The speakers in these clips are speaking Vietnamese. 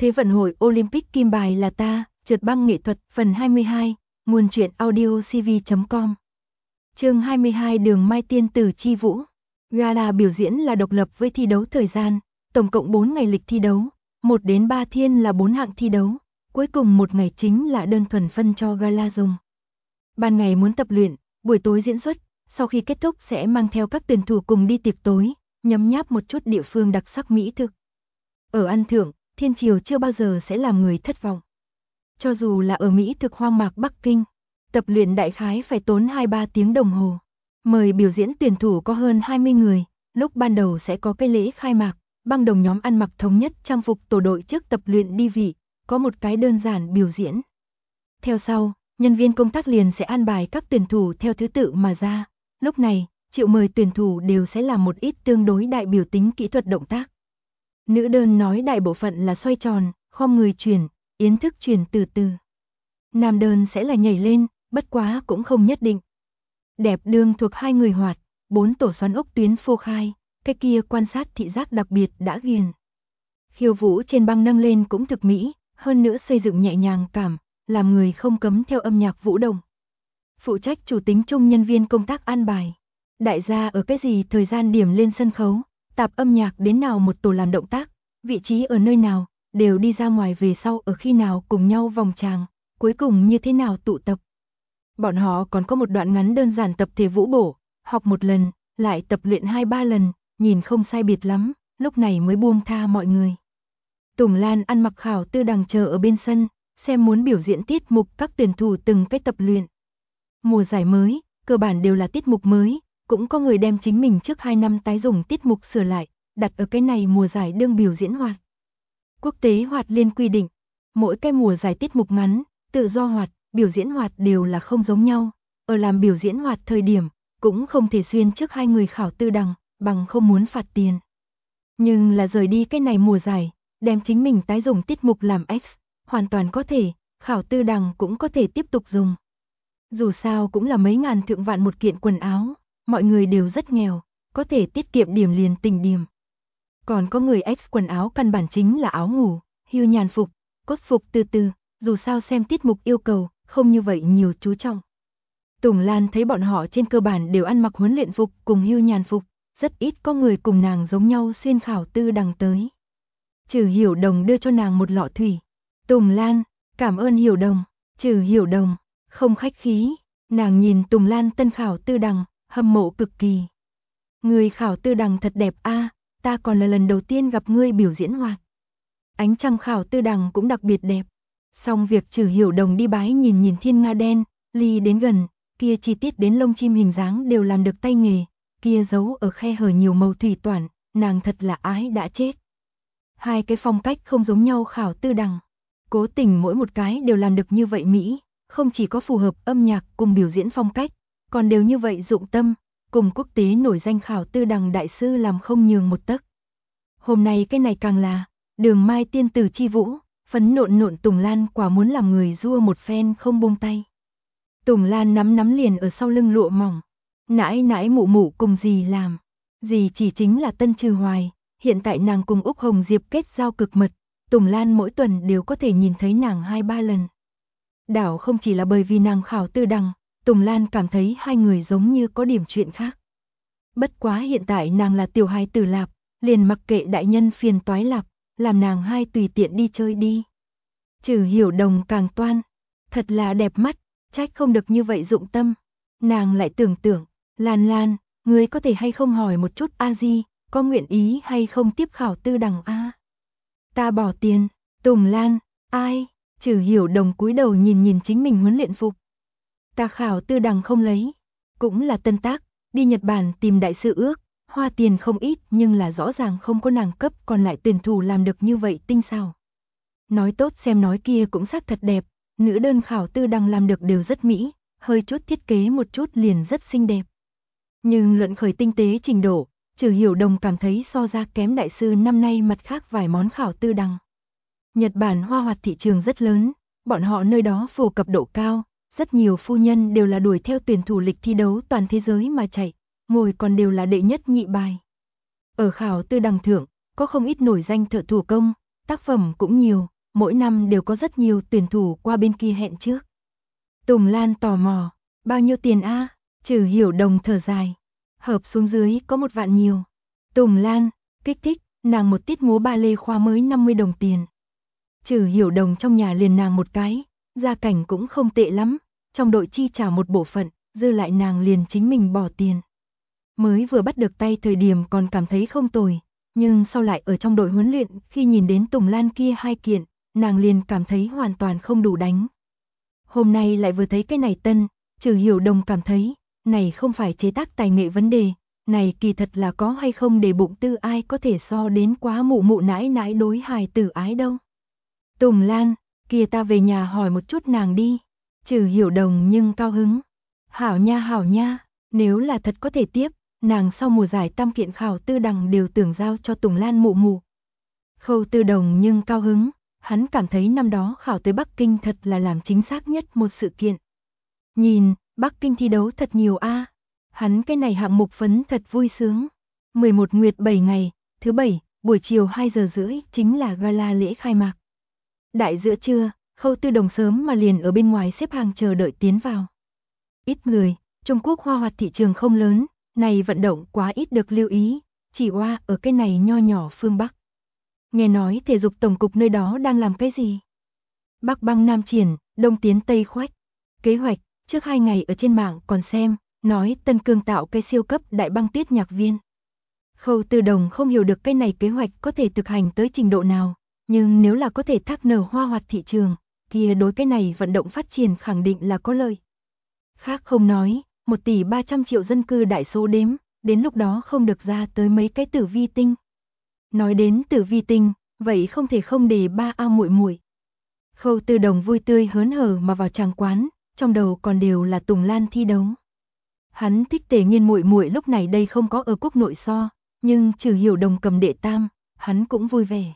Thế vận hội Olympic kim bài là ta, trượt băng nghệ thuật phần 22, nguồn truyện audio cv.com. Chương 22 Đường Mai Tiên Tử Chi Vũ. Gala biểu diễn là độc lập với thi đấu thời gian, tổng cộng 4 ngày lịch thi đấu, 1 đến 3 thiên là 4 hạng thi đấu, cuối cùng một ngày chính là đơn thuần phân cho gala dùng. Ban ngày muốn tập luyện, buổi tối diễn xuất, sau khi kết thúc sẽ mang theo các tuyển thủ cùng đi tiệc tối, nhấm nháp một chút địa phương đặc sắc mỹ thực. Ở ăn thưởng, thiên triều chưa bao giờ sẽ làm người thất vọng. Cho dù là ở Mỹ thực hoang mạc Bắc Kinh, tập luyện đại khái phải tốn 2-3 tiếng đồng hồ. Mời biểu diễn tuyển thủ có hơn 20 người, lúc ban đầu sẽ có cái lễ khai mạc, băng đồng nhóm ăn mặc thống nhất trang phục tổ đội trước tập luyện đi vị, có một cái đơn giản biểu diễn. Theo sau, nhân viên công tác liền sẽ an bài các tuyển thủ theo thứ tự mà ra, lúc này, triệu mời tuyển thủ đều sẽ làm một ít tương đối đại biểu tính kỹ thuật động tác. Nữ đơn nói đại bộ phận là xoay tròn, khom người chuyển, yến thức chuyển từ từ. Nam đơn sẽ là nhảy lên, bất quá cũng không nhất định. Đẹp đương thuộc 2 người hoạt, 4 tổ xoắn ốc tuyến phô khai, cái kia quan sát thị giác đặc biệt đã ghiền. Khiêu vũ trên băng nâng lên cũng thực mỹ, hơn nữa xây dựng nhẹ nhàng cảm, làm người không cấm theo âm nhạc vũ động. Phụ trách chủ tính chung nhân viên công tác an bài. Đại gia ở cái gì thời gian điểm lên sân khấu, tạp âm nhạc đến nào một tổ làm động tác, vị trí ở nơi nào, đều đi ra ngoài về sau ở khi nào cùng nhau vòng tràng, cuối cùng như thế nào tụ tập. Bọn họ còn có một đoạn ngắn đơn giản tập thể vũ bổ, học một lần, lại tập luyện 2-3 lần, nhìn không sai biệt lắm, lúc này mới buông tha mọi người. Tùng Lan ăn mặc khảo tư đằng chờ ở bên sân, xem muốn biểu diễn tiết mục các tuyển thủ từng cái tập luyện. Mùa giải mới, cơ bản đều là tiết mục mới, cũng có người đem chính mình trước 2 năm tái dùng tiết mục sửa lại, đặt ở cái này mùa giải đương biểu diễn hoạt. Quốc tế hoạt liên quy định, mỗi cái mùa giải tiết mục ngắn, tự do hoạt, biểu diễn hoạt đều là không giống nhau. Ở làm biểu diễn hoạt thời điểm, cũng không thể xuyên trước 2 người khảo tư đằng, bằng không muốn phạt tiền. Nhưng là rời đi cái này mùa giải, đem chính mình tái dùng tiết mục làm X, hoàn toàn có thể, khảo tư đằng cũng có thể tiếp tục dùng. Dù sao cũng là mấy ngàn thượng vạn một kiện quần áo, mọi người đều rất nghèo, có thể tiết kiệm điểm liền tình điểm. Còn có người X quần áo căn bản chính là áo ngủ, hưu nhàn phục, cốt phục từ từ, dù sao xem tiết mục yêu cầu, không như vậy nhiều chú trọng. Tùng Lan thấy bọn họ trên cơ bản đều ăn mặc huấn luyện phục cùng hưu nhàn phục, rất ít có người cùng nàng giống nhau xuyên khảo tư đằng tới. Trừ Hiểu Đồng đưa cho nàng một lọ thủy. Tùng Lan, cảm ơn Hiểu Đồng. Trừ Hiểu Đồng, không khách khí, nàng nhìn Tùng Lan tân khảo tư đằng, hâm mộ cực kỳ. Người khảo tư đằng thật đẹp a, ta còn là lần đầu tiên gặp ngươi biểu diễn hoạt. Ánh trăng khảo tư đằng cũng đặc biệt đẹp. Xong việc Trừ Hiểu Đồng đi bái nhìn nhìn thiên nga đen, ly đến gần, kia chi tiết đến lông chim hình dáng đều làm được tay nghề, kia giấu ở khe hở nhiều màu thủy toản, nàng thật là ái đã chết. 2 cái phong cách không giống nhau khảo tư đằng, cố tình mỗi một cái đều làm được như vậy mỹ, không chỉ có phù hợp âm nhạc cùng biểu diễn phong cách, còn đều như vậy dụng tâm, cùng quốc tế nổi danh khảo tư đằng đại sư làm không nhường một tấc. Hôm nay cái này càng là Đường Mai Tiên Tử Chi Vũ, phấn nộn nộn Tùng Lan quả muốn làm người rua một phen không buông tay. Tùng Lan nắm liền ở sau lưng lụa mỏng, nãi nãi mụ mụ cùng dì làm, dì chỉ chính là Tân Trừ Hoài, hiện tại nàng cùng Úc Hồng Diệp kết giao cực mật, Tùng Lan mỗi tuần đều có thể nhìn thấy nàng 2-3 lần. Đảo không chỉ là bởi vì nàng khảo tư đằng, Tùng Lan cảm thấy 2 người giống như có điểm chuyện khác. Bất quá hiện tại nàng là tiểu hài tử lạp, liền mặc kệ đại nhân phiền toái lạp, làm nàng 2 tùy tiện đi chơi đi. Trừ Hiểu Đồng càng toan, thật là đẹp mắt, trách không được như vậy dụng tâm. Nàng lại tưởng, Lan, ngươi có thể hay không hỏi một chút a di, có nguyện ý hay không tiếp khảo tư đằng a? Ta bỏ tiền. Tùng Lan, ai? Trừ Hiểu Đồng cúi đầu nhìn chính mình huấn luyện phục. Ta khảo tư đằng không lấy, cũng là tân tác, đi Nhật Bản tìm đại sư ước, hoa tiền không ít nhưng là rõ ràng không có nàng cấp còn lại tuyển thủ làm được như vậy tinh xảo. Nói tốt xem nói kia cũng xác thật đẹp, nữ đơn khảo tư đằng làm được đều rất mỹ, hơi chút thiết kế một chút liền rất xinh đẹp. Nhưng luận khởi tinh tế trình độ, Trừ Hiểu Đồng cảm thấy so ra kém đại sư năm nay mặt khác vài món khảo tư đằng. Nhật Bản hoa hoạt thị trường rất lớn, bọn họ nơi đó phổ cập độ cao, rất nhiều phu nhân đều là đuổi theo tuyển thủ lịch thi đấu toàn thế giới mà chạy, ngồi còn đều là đệ nhất nhị bài. Ở khảo tư đằng thượng, có không ít nổi danh thợ thủ công, tác phẩm cũng nhiều, mỗi năm đều có rất nhiều tuyển thủ qua bên kia hẹn trước. Tùng Lan tò mò, bao nhiêu tiền a? Trừ Hiểu Đồng thở dài, hợp xuống dưới có 1 vạn nhiều. Tùng Lan, kích thích, nàng một tiết múa ba lê khoa mới 50 đồng tiền. Trừ Hiểu Đồng trong nhà liền nàng một cái, gia cảnh cũng không tệ lắm, trong đội chi trả một bộ phận, dư lại nàng liền chính mình bỏ tiền. Mới vừa bắt được tay thời điểm còn cảm thấy không tồi, nhưng sau lại ở trong đội huấn luyện khi nhìn đến Tùng Lan kia 2 kiện, nàng liền cảm thấy hoàn toàn không đủ đánh. Hôm nay lại vừa thấy cái này tân, Trừ Hiểu Đồng cảm thấy, này không phải chế tác tài nghệ vấn đề, này kỳ thật là có hay không để bụng tư ai có thể so đến quá mụ mụ nãi nãi đối hài tử ái đâu. Tùng Lan, kia ta về nhà hỏi một chút nàng đi. Trừ Hiểu Đồng nhưng cao hứng. Hảo nha, nếu là thật có thể tiếp, nàng sau mùa giải tam kiện khảo tư đằng đều tưởng giao cho Tùng Lan mụ mụ. Khâu Tư Đồng nhưng cao hứng, hắn cảm thấy năm đó khảo tới Bắc Kinh thật là làm chính xác nhất một sự kiện. Nhìn, Bắc Kinh thi đấu thật nhiều a. Hắn cái này hạng mục phấn thật vui sướng. 11 nguyệt 7 ngày, thứ 7, buổi chiều 2 giờ rưỡi chính là gala lễ khai mạc. Đại giữa trưa, Khâu Tư Đồng sớm mà liền ở bên ngoài xếp hàng chờ đợi tiến vào. Ít người, Trung Quốc hoa hoạt thị trường không lớn, này vận động quá ít được lưu ý, chỉ qua ở cái này nho nhỏ phương Bắc. Nghe nói thể dục tổng cục nơi đó đang làm cái gì? Bắc băng Nam triển, Đông tiến Tây khoách. Kế hoạch, trước 2 ngày ở trên mạng còn xem, nói Tân Cương tạo cái siêu cấp đại băng tuyết nhạc viên. Khâu Tư Đồng không hiểu được cái này kế hoạch có thể thực hành tới trình độ nào, nhưng nếu là có thể thác nở hoa hoạt thị trường, kia đối cái này vận động phát triển khẳng định là có lợi. Khác không nói, 1 tỷ 300 triệu dân cư đại số đếm, đến lúc đó không được ra tới mấy cái tử vi tinh. Nói đến tử vi tinh, vậy không thể không để ba ao muội muội. Khâu Tư Đồng vui tươi hớn hở mà vào tràng quán, trong đầu còn đều là Tùng Lan thi đấu. Hắn thích Tề Nghiên muội muội lúc này đây không có ở quốc nội so, nhưng Trừ Hiểu Đồng cầm đệ tam, hắn cũng vui vẻ.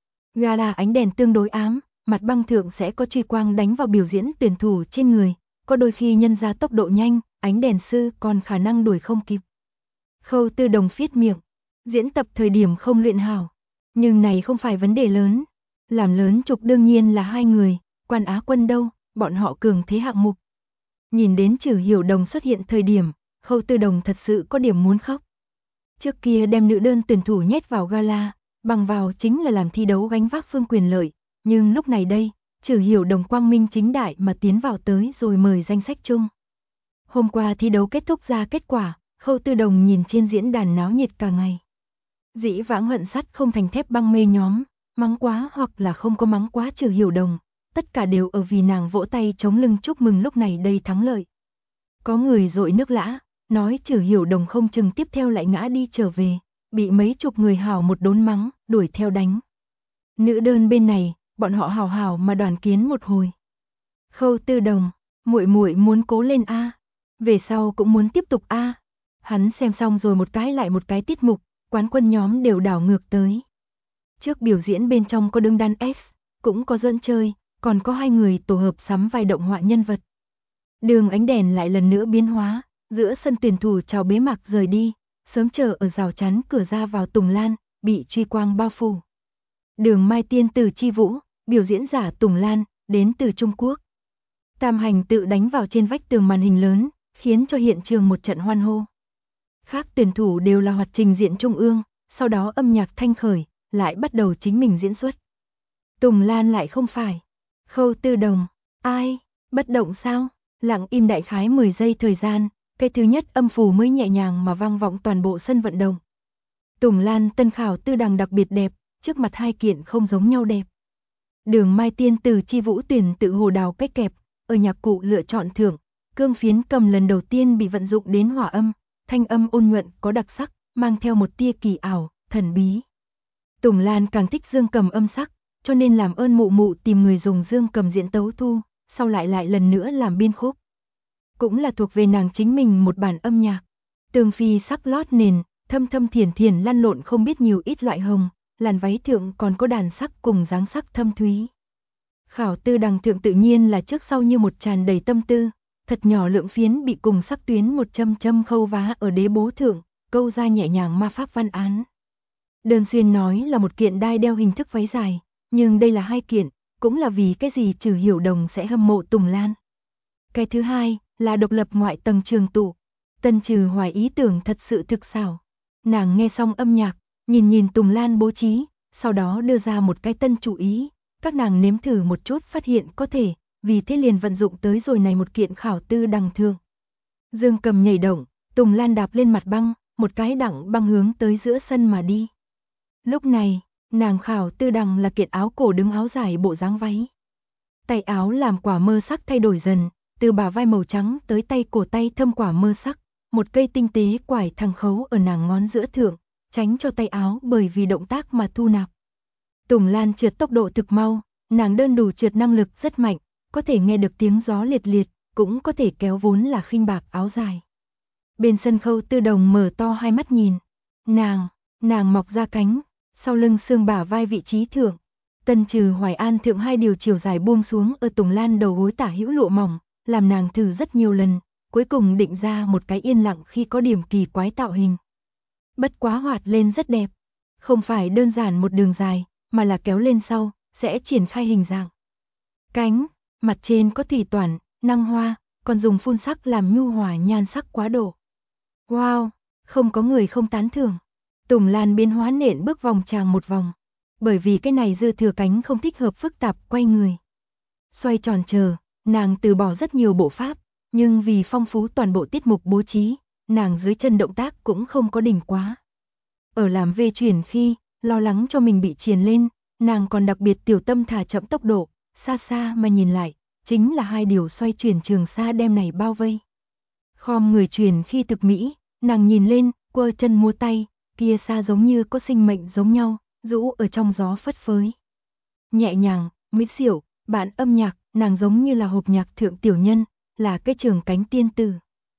Gala ánh đèn tương đối ám, mặt băng thượng sẽ có truy quang đánh vào biểu diễn tuyển thủ trên người, có đôi khi nhân ra tốc độ nhanh, ánh đèn sư còn khả năng đuổi không kịp. Khâu Tư Đồng phiết miệng, diễn tập thời điểm không luyện hảo, nhưng này không phải vấn đề lớn. Làm lớn trục đương nhiên là 2 người, quan Á quân đâu, bọn họ cường thế hạng mục. Nhìn đến Trừ Hiểu Đồng xuất hiện thời điểm, Khâu Tư Đồng thật sự có điểm muốn khóc. Trước kia đem nữ đơn tuyển thủ nhét vào gala, bằng vào chính là làm thi đấu gánh vác phương quyền lợi, nhưng lúc này đây, Trừ Hiểu Đồng quang minh chính đại mà tiến vào tới rồi mời danh sách chung. Hôm qua thi đấu kết thúc ra kết quả, Khâu Tư Đồng nhìn trên diễn đàn náo nhiệt cả ngày. Dĩ vãng hận sắt không thành thép băng mê nhóm, mắng quá hoặc là không có mắng quá Trừ Hiểu Đồng, tất cả đều ở vì nàng vỗ tay chống lưng chúc mừng lúc này đây thắng lợi. Có người dội nước lã, nói Trừ Hiểu Đồng không chừng tiếp theo lại ngã đi trở về, bị mấy chục người hào một đốn mắng, đuổi theo đánh. Nữ đơn bên này, bọn họ hào hào mà đoàn kiến một hồi. Khâu Tư Đồng, muội muội muốn cố lên a, về sau cũng muốn tiếp tục a. Hắn xem xong rồi một cái lại một cái tiết mục, quán quân nhóm đều đảo ngược tới. Trước biểu diễn bên trong có đứng đàn X, cũng có dẫn chơi, còn có 2 người tổ hợp sắm vai động họa nhân vật. Đường ánh đèn lại lần nữa biến hóa, giữa sân tuyển thủ chào bế mạc rời đi, sớm chờ ở rào chắn cửa ra vào Tùng Lan, bị truy quang bao phủ. Đường Mai Tiên từ Chi Vũ, biểu diễn giả Tùng Lan, đến từ Trung Quốc. Tam hành tự đánh vào trên vách tường màn hình lớn, khiến cho hiện trường một trận hoan hô. Khác tuyển thủ đều là hoạt trình diện trung ương, sau đó âm nhạc thanh khởi, lại bắt đầu chính mình diễn xuất. Tùng Lan lại không phải. Khâu Tư Đồng, ai, bất động sao? Lặng im đại khái 10 giây thời gian, cái thứ nhất âm phù mới nhẹ nhàng mà vang vọng toàn bộ sân vận động. Tùng Lan tân khảo tư đằng đặc biệt đẹp, trước mặt 2 kiện không giống nhau đẹp. Đường Mai Tiên từ Chi Vũ tuyển tự hồ đào cách kẹp, ở nhạc cụ lựa chọn thưởng, cương phiến cầm lần đầu tiên bị vận dụng đến hòa âm, thanh âm ôn nhuận có đặc sắc, mang theo một tia kỳ ảo, thần bí. Tùng Lan càng thích dương cầm âm sắc, cho nên làm ơn mụ mụ tìm người dùng dương cầm diễn tấu thu, sau lại lần nữa làm biên khúc. Cũng là thuộc về nàng chính mình một bản âm nhạc. Tường phi sắc lót nền, thâm thâm thiền thiền lăn lộn không biết nhiều ít loại hồng, làn váy thượng còn có đàn sắc cùng dáng sắc thâm thúy. Khảo tư đằng thượng tự nhiên là trước sau như một tràn đầy tâm tư, thật nhỏ lượng phiến bị cùng sắc tuyến một châm châm khâu vá ở đế bố thượng, câu ra nhẹ nhàng ma pháp văn án. Đơn xuyên nói là một kiện đai đeo hình thức váy dài, nhưng đây là 2 kiện, cũng là vì cái gì Trừ Hiểu Đồng sẽ hâm mộ Tùng Lan. Cái thứ hai là độc lập ngoại tầng trường tụ. Tân Trừ Hoài ý tưởng thật sự thực xảo. Nàng nghe xong âm nhạc, nhìn Tùng Lan bố trí, sau đó đưa ra một cái tân chủ ý, các nàng nếm thử một chút phát hiện có thể, vì thế liền vận dụng tới rồi này một kiện khảo tư đằng thương. Dương cầm nhảy động, Tùng Lan đạp lên mặt băng, một cái đẳng băng hướng tới giữa sân mà đi. Lúc này, nàng khảo tư đằng là kiện áo cổ đứng áo dài bộ dáng váy. Tay áo làm quả mơ sắc thay đổi dần, từ bả vai màu trắng tới tay cổ tay thâm quả mơ sắc, một cây tinh tế quải thẳng khấu ở nàng ngón giữa thượng, tránh cho tay áo bởi vì động tác mà thu nạp. Tùng Lan trượt tốc độ thực mau, nàng đơn đủ trượt năng lực rất mạnh, có thể nghe được tiếng gió liệt liệt, cũng có thể kéo vốn là khinh bạc áo dài. Bên sân Khâu Tư Đồng mở to hai mắt nhìn, nàng mọc ra cánh, sau lưng xương bả vai vị trí thượng. Tân Trừ Hoài An thượng hai điều chiều dài buông xuống ở Tùng Lan đầu gối tả hữu lụa mỏng, làm nàng thử rất nhiều lần, cuối cùng định ra một cái yên lặng khi có điểm kỳ quái tạo hình. Bất quá hoạt lên rất đẹp, không phải đơn giản một đường dài, mà là kéo lên sau, sẽ triển khai hình dạng. Cánh, mặt trên có thủy toản, năng hoa, còn dùng phun sắc làm nhu hòa nhan sắc quá độ. Wow, không có người không tán thưởng. Tùng Lan biến hóa nện bước vòng tràng một vòng. Bởi vì cái này dư thừa cánh không thích hợp phức tạp quay người. Xoay tròn chờ, nàng từ bỏ rất nhiều bộ pháp, nhưng vì phong phú toàn bộ tiết mục bố trí, nàng dưới chân động tác cũng không có đỉnh quá. Ở làm về chuyển khi, lo lắng cho mình bị triền lên, nàng còn đặc biệt tiểu tâm thả chậm tốc độ, xa xa mà nhìn lại, chính là hai điều xoay chuyển trường xa đem này bao vây. Khom người chuyển khi thực mỹ, nàng nhìn lên, quơ chân múa tay, kia xa giống như có sinh mệnh giống nhau, rũ ở trong gió phất phới. Nhẹ nhàng, mỹ diệu, bạn âm nhạc, nàng giống như là hộp nhạc thượng tiểu nhân, là cái trường cánh tiên tử.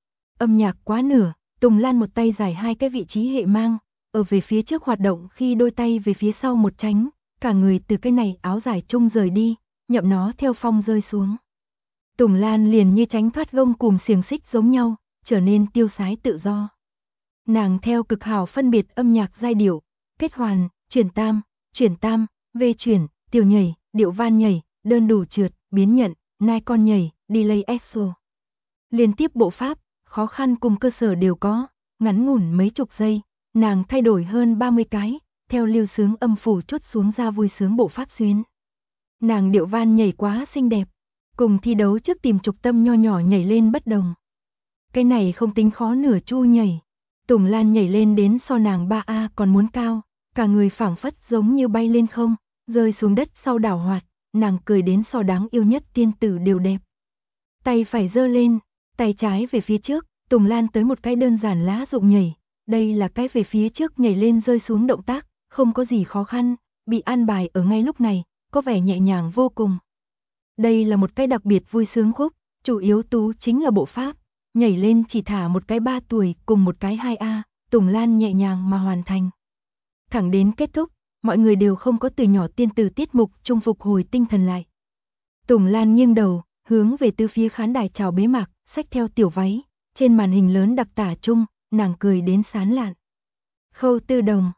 Âm nhạc quá nửa, Tùng Lan một tay giải hai cái vị trí hệ mang, ở về phía trước hoạt động khi đôi tay về phía sau một tránh, cả người từ cái này áo dài chung rời đi, nhậm nó theo phong rơi xuống. Tùng Lan liền như tránh thoát gông cùm xiềng xích giống nhau, trở nên tiêu sái tự do. Nàng theo cực hảo phân biệt âm nhạc giai điệu, kết hoàn, chuyển tam, vê chuyển, tiểu nhảy, điệu van nhảy, đơn đủ trượt, biến nhận, nai con nhảy, delay exo. Liên tiếp bộ pháp, khó khăn cùng cơ sở đều có, ngắn ngủn mấy chục giây, nàng thay đổi hơn 30 cái, theo lưu sướng âm phủ chốt xuống ra vui sướng bộ pháp xuyến. Nàng điệu van nhảy quá xinh đẹp, cùng thi đấu trước tìm trục tâm nho nhỏ nhảy lên bất đồng. Cái này không tính khó nửa chu nhảy. Tùng Lan nhảy lên đến so nàng 3A còn muốn cao, cả người phảng phất giống như bay lên không, rơi xuống đất sau đảo hoạt, nàng cười đến so đáng yêu nhất tiên tử đều đẹp. Tay phải giơ lên, tay trái về phía trước, Tùng Lan tới một cái đơn giản lá rụng nhảy, đây là cái về phía trước nhảy lên rơi xuống động tác, không có gì khó khăn, bị an bài ở ngay lúc này, có vẻ nhẹ nhàng vô cùng. Đây là một cái đặc biệt vui sướng khúc, chủ yếu tú chính là bộ pháp. Nhảy lên chỉ thả một cái 3 tuổi cùng một cái 2A, Tùng Lan nhẹ nhàng mà hoàn thành. Thẳng đến kết thúc, mọi người đều không có từ nhỏ tiên tử tiết mục trung phục hồi tinh thần lại. Tùng Lan nghiêng đầu, hướng về tứ phía khán đài chào bế mạc, xách theo tiểu váy, trên màn hình lớn đặc tả chung, nàng cười đến sán lạn. Khâu Tư Đồng,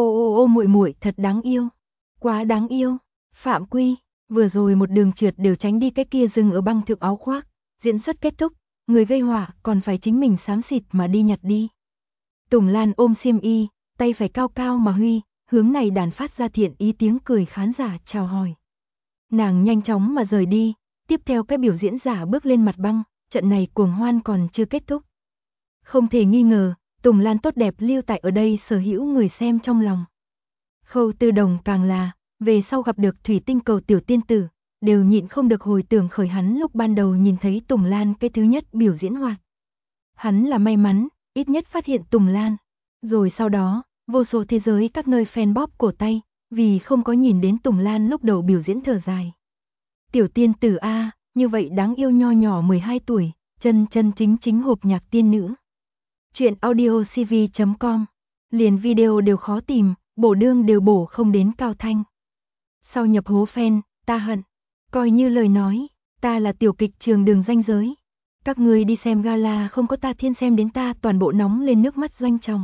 ô muội muội thật đáng yêu, quá đáng yêu. Phạm Quy, vừa rồi một đường trượt đều tránh đi cái kia dừng ở băng thượng áo khoác, diễn xuất kết thúc. Người gây họa còn phải chính mình xám xịt mà đi nhặt đi. Tùng Lan ôm xiêm y, tay phải cao cao mà huy, hướng này đàn phát ra thiện ý tiếng cười khán giả chào hỏi. Nàng nhanh chóng mà rời đi, tiếp theo cái biểu diễn giả bước lên mặt băng, trận này cuồng hoan còn chưa kết thúc. Không thể nghi ngờ, Tùng Lan tốt đẹp lưu tại ở đây sở hữu người xem trong lòng. Khâu Tư Đồng càng là, về sau gặp được thủy tinh cầu tiểu tiên tử, đều nhịn không được hồi tưởng khởi hắn lúc ban đầu nhìn thấy Tùng Lan cái thứ nhất biểu diễn hoạt. Hắn là may mắn, ít nhất phát hiện Tùng Lan. Rồi sau đó, vô số thế giới các nơi fan bóp cổ tay, vì không có nhìn đến Tùng Lan lúc đầu biểu diễn thở dài. Tiểu tiên tử A, như vậy đáng yêu nho nhỏ 12 tuổi, chân chính hộp nhạc tiên nữ. Chuyện audiocv.com, liền video đều khó tìm, bổ đương đều bổ không đến cao thanh. Sau nhập hố fan, ta hận. Coi như lời nói, ta là tiểu kịch trường đường ranh giới. Các người đi xem gala không có ta thiên xem đến ta toàn bộ nóng lên nước mắt doanh tròng.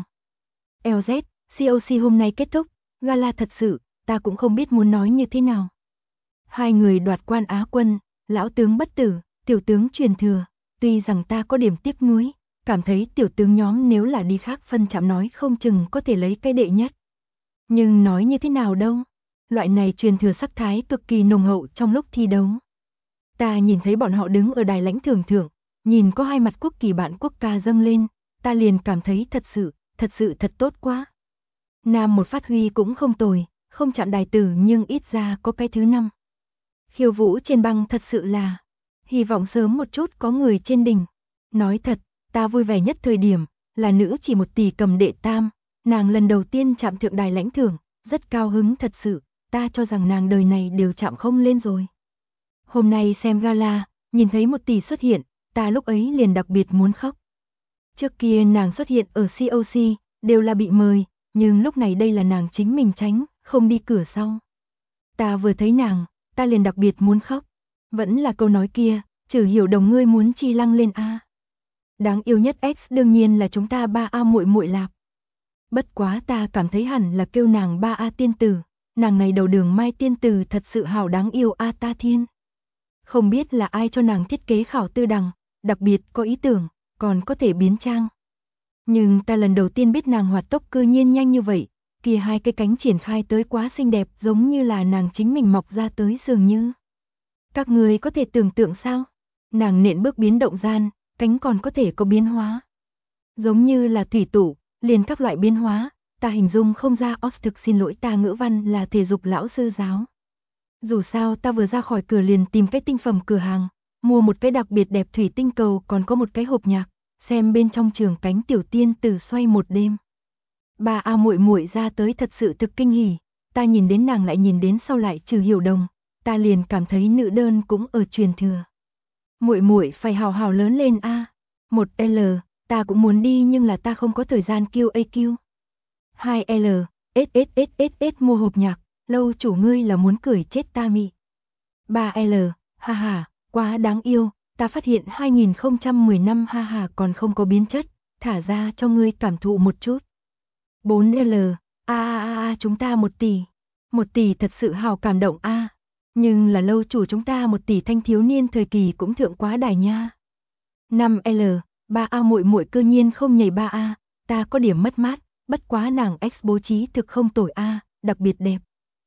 LZ, COC hôm nay kết thúc, gala thật sự, ta cũng không biết muốn nói như thế nào. Hai người đoạt quan Á quân, lão tướng bất tử, tiểu tướng truyền thừa, tuy rằng ta có điểm tiếc nuối, cảm thấy tiểu tướng nhóm nếu là đi khác phân chạm nói không chừng có thể lấy cái đệ nhất. Nhưng nói như thế nào đâu, loại này truyền thừa sắc thái cực kỳ nồng hậu trong lúc thi đấu. Ta nhìn thấy bọn họ đứng ở đài lãnh thưởng thượng, nhìn có hai mặt quốc kỳ bạn quốc ca dâng lên, ta liền cảm thấy thật sự thật tốt quá. Nam một phát huy cũng không tồi, không chạm đài tử nhưng ít ra có cái thứ năm. Khiêu vũ trên băng thật sự là, hy vọng sớm một chút có người trên đỉnh. Nói thật, ta vui vẻ nhất thời điểm, là nữ chỉ 1 tỷ cầm đệ tam, nàng lần đầu tiên chạm thượng đài lãnh thưởng, rất cao hứng thật sự, ta cho rằng nàng đời này đều chạm không lên rồi. Hôm nay xem gala, nhìn thấy 1 tỷ xuất hiện, ta lúc ấy liền đặc biệt muốn khóc. Trước kia nàng xuất hiện ở COC, đều là bị mời, nhưng lúc này đây là nàng chính mình tránh, không đi cửa sau. Ta vừa thấy nàng, ta liền đặc biệt muốn khóc. Vẫn là câu nói kia, Trừ Hiểu Đồng ngươi muốn chi lăng lên a. Đáng yêu nhất X đương nhiên là chúng ta 3A muội muội lạp. Bất quá ta cảm thấy hẳn là kêu nàng 3A tiên tử, nàng này đầu đường mai tiên tử thật sự hảo đáng yêu a ta thiên. Không biết là ai cho nàng thiết kế khảo tư đằng, đặc biệt có ý tưởng, còn có thể biến trang. Nhưng ta lần đầu tiên biết nàng hoạt tốc cư nhiên nhanh như vậy, kia hai cái cánh triển khai tới quá xinh đẹp giống như là nàng chính mình mọc ra tới dường như. Các người có thể tưởng tượng sao? Nàng nện bước biến động gian, cánh còn có thể có biến hóa. Giống như là thủy tủ, liền các loại biến hóa, ta hình dung không ra. Thực xin lỗi, ta ngữ văn là thể dục lão sư giáo. Dù sao ta vừa ra khỏi cửa liền tìm cái tinh phẩm cửa hàng, mua một cái đặc biệt đẹp thủy tinh cầu, còn có một cái hộp nhạc, xem bên trong trường cánh tiểu tiên tử xoay một đêm. 3A muội muội ra tới thật sự thực kinh hỉ, ta nhìn đến nàng lại nhìn đến sau lại Trừ Hiểu Đồng, ta liền cảm thấy nữ đơn cũng ở truyền thừa. Muội muội phải hào hào lớn lên a. 1L, ta cũng muốn đi nhưng là ta không có thời gian QAQ. 2L, SSSSS mua hộp nhạc, lâu chủ ngươi là muốn cười chết ta mị. 3L, ha ha, quá đáng yêu, ta phát hiện 2010 năm ha ha còn không có biến chất, thả ra cho ngươi cảm thụ một chút. 4L, chúng ta 1 tỷ. 1 tỷ thật sự hào cảm động a. Nhưng là lâu chủ chúng ta 1 tỷ thanh thiếu niên thời kỳ cũng thượng quá đài nha. 5L, 3A muội muội cơ nhiên không nhảy 3A, ta có điểm mất mát, bất quá nàng X bố trí thực không tồi a, đặc biệt đẹp.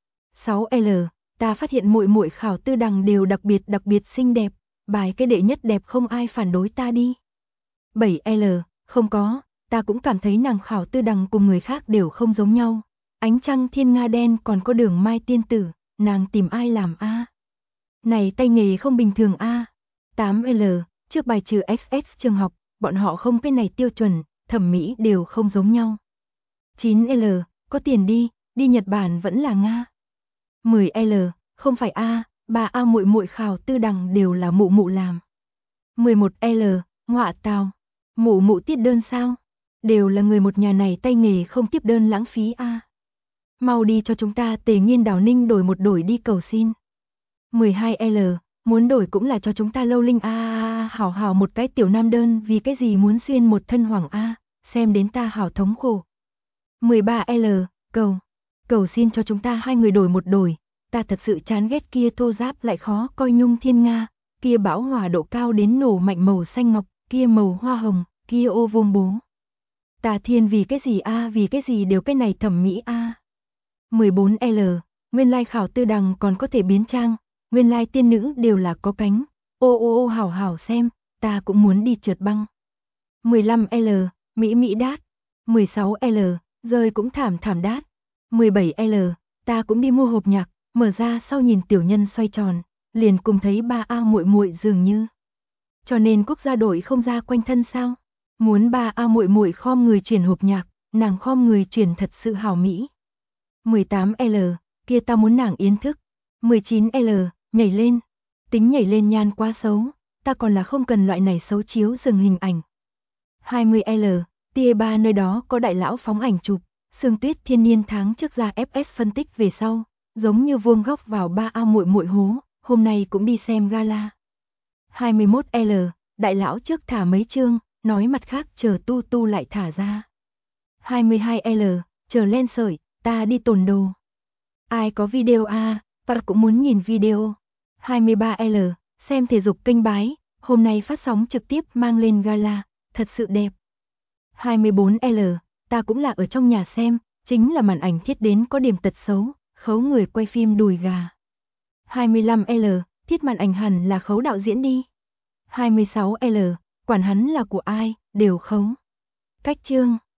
6L, ta phát hiện muội muội khảo tư đằng đều đặc biệt xinh đẹp, bài cái đệ nhất đẹp không ai phản đối ta đi. 7L, không có, ta cũng cảm thấy nàng khảo tư đằng cùng người khác đều không giống nhau. Ánh trăng thiên nga đen còn có đường mai tiên tử, nàng tìm ai làm a? Này tay nghề không bình thường a. 8L, trước bài trừ XX trường học, bọn họ không cái này tiêu chuẩn, thẩm mỹ đều không giống nhau. 9L, có tiền đi Nhật Bản vẫn là Nga. 10L, không phải a, 3A muội muội khảo tư đằng đều là mụ mụ làm. 11L, ngọa tào, mụ mụ tiết đơn sao? Đều là người một nhà này tay nghề không tiếp đơn lãng phí a. Mau đi cho chúng ta Tề Nghiên Đào Ninh đổi một đổi đi cầu xin. 12L, muốn đổi cũng là cho chúng ta Lâu Linh hảo hảo một cái tiểu nam đơn, vì cái gì muốn xuyên một thân hoàng a, xem đến ta hảo thống khổ. 13L, cầu xin cho chúng ta hai người đổi một đổi, ta thật sự chán ghét kia thô giáp lại khó coi Nhung Thiên Nga, kia bão hòa độ cao đến nổ mạnh màu xanh ngọc, kia màu hoa hồng, kia ô vuông bố. Ta thiên vì cái gì a, vì cái gì đều cái này thẩm mỹ a. 14L, nguyên lai khảo tư đằng còn có thể biến trang, nguyên lai tiên nữ đều là có cánh, ô hảo hảo xem, ta cũng muốn đi trượt băng. 15L, mỹ đát. 16L, rơi cũng thảm đát. 17L, ta cũng đi mua hộp nhạc, mở ra sau nhìn tiểu nhân xoay tròn, liền cùng thấy 3A muội muội dường như. Cho nên quốc gia đội không ra quanh thân sao? Muốn 3A muội muội khom người chuyển hộp nhạc, nàng khom người chuyển thật sự hảo mỹ. 18L, kia ta muốn nàng yến thức. 19L, nhảy lên. Tính nhảy lên nhan quá xấu, ta còn là không cần loại này xấu chiếu dừng hình ảnh. 20L, tia 3 nơi đó có đại lão phóng ảnh chụp, Sương Tuyết thiên niên tháng trước ra FS phân tích về sau, giống như vuông góc vào 3A muội muội hố, hôm nay cũng đi xem gala. 21L, đại lão trước thả mấy chương, nói mặt khác chờ tu lại thả ra. 22L, chờ lên sợi, ta đi tồn đồ. Ai có video a, và cũng muốn nhìn video. 23L, xem thể dục kênh bái, hôm nay phát sóng trực tiếp mang lên gala, thật sự đẹp. 24L, ta cũng là ở trong nhà xem, chính là màn ảnh thiết đến có điểm tật xấu, khấu người quay phim đùi gà. 25L, thiết màn ảnh hẳn là khấu đạo diễn đi. 26L, quản hắn là của ai, đều khống. Cách chương